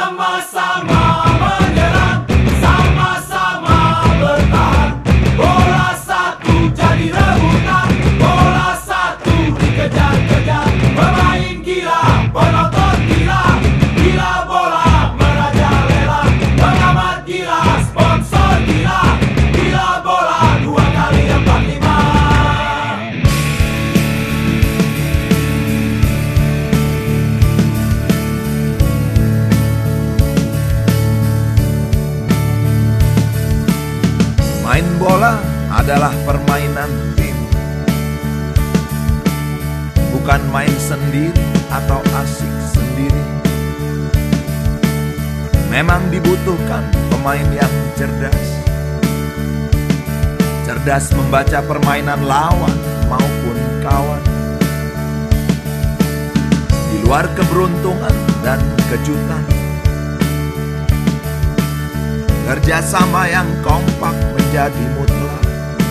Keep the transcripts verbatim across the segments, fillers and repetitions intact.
Sama-sama menyerang, sama-sama bertahan. Bola satu jadi rebutan, bola satu dikejar-kejar. Pemain gila, penonton gila, gila bola merajalela. Pengamat gila, sponsor gila, gila bola dua kali empat lima. Main bola adalah permainan tim, bukan main sendiri atau asik sendiri. Memang dibutuhkan pemain yang cerdas, cerdas membaca permainan lawan maupun kawan. Di luar keberuntungan dan kejutan, kerjasama yang kompak menjadi mutlak.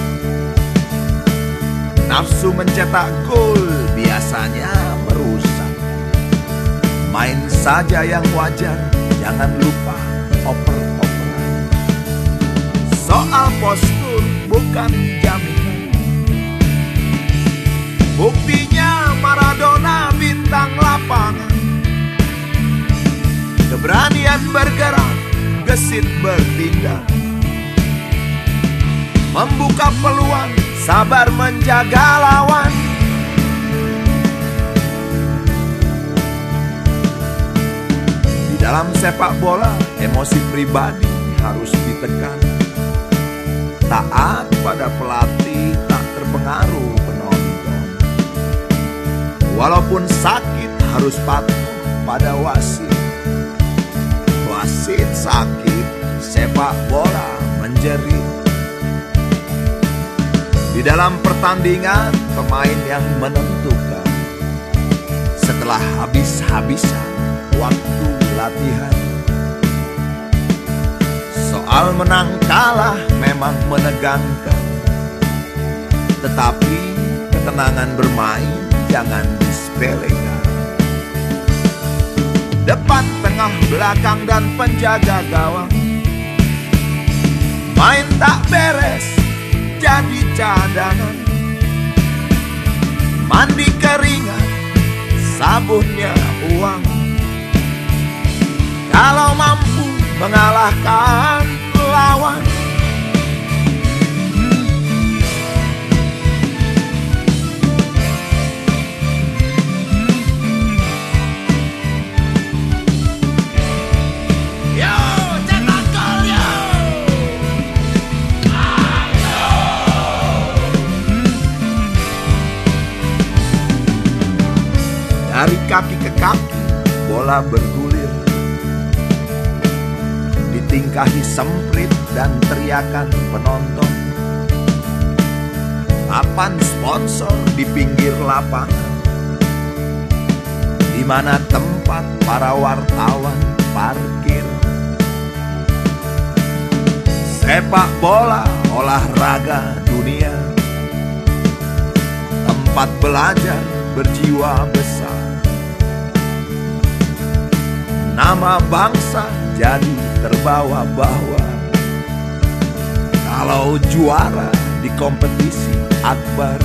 Nafsu mencetak gol biasanya merusak. Main saja yang wajar, jangan lupa oper-operan. Soal postur bukan jaminan, buktinya Maradona bintang lapangan. Keberanian bergerak, gesit bertindak, membuka peluang, sabar menjaga lawan. Di dalam sepak bola, emosi pribadi harus ditekan. Taat pada pelatih, tak terpengaruh penonton. Walaupun sakit, harus patuh pada wasit. Wasit sakit, sepak bola menjerit. Di dalam pertandingan, pemain yang menentukan. Setelah habis-habisan waktu latihan, soal menang kalah memang menegangkan, tetapi ketenangan bermain jangan disepelekan. Depan, tengah, belakang, dan penjaga gawang, main tak beres jadi cadangan. Mandi keringat, sabunnya uang. Kalau mampu mengalahkan lawan, dari kaki ke kaki bola bergulir, ditingkahi semprit dan teriakan penonton. Papan sponsor di pinggir lapangan, di mana tempat para wartawan parkir. Sepak bola olahraga dunia, tempat belajar berjiwa besar. Nama bangsa jadi terbawa-bawa kalau juara di kompetisi akbar.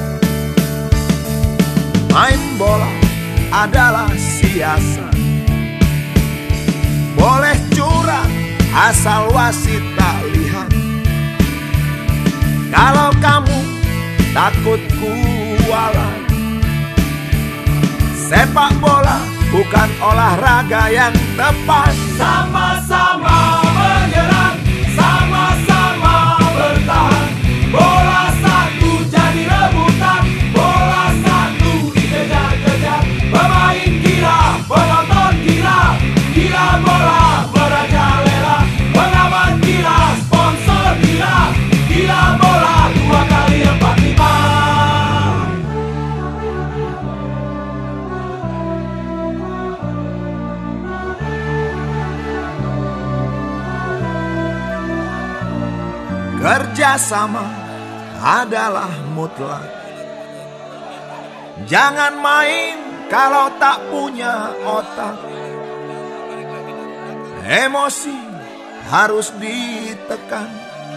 Main bola adalah siasat, boleh curang asal wasit tak lihat. Kalau kamu takut kualat, sepak bola bukan olahraga yang tepat. Sama-sama menyerang, sama-sama bertahan. Bola satu jadi rebutan, bola satu dikejar-kejar. Pemain gila, penonton gila, gila bola merajalela. Pengamat gila, sponsor gila, gila bola dua kali empat lima. Kerjasama adalah mutlak. Jangan main kalau tak punya otak. Emosi harus ditekan.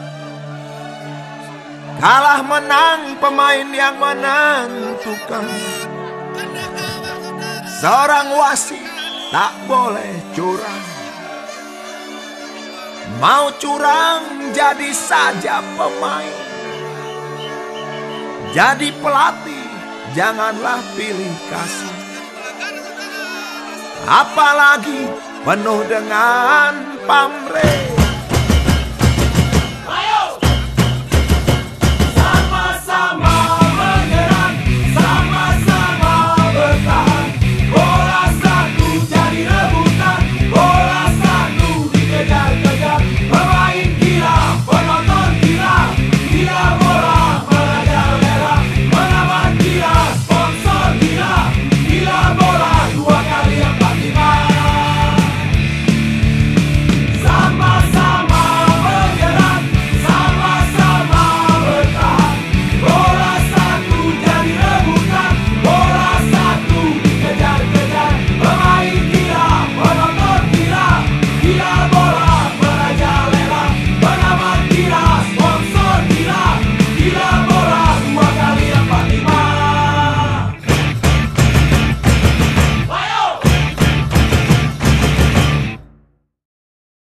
Kalah menang pemain yang menentukan. Seorang wasit tak boleh curang. Mau curang jadi saja pemain. Jadi pelatih janganlah pilih kasih. Apalagi penuh dengan pamrih.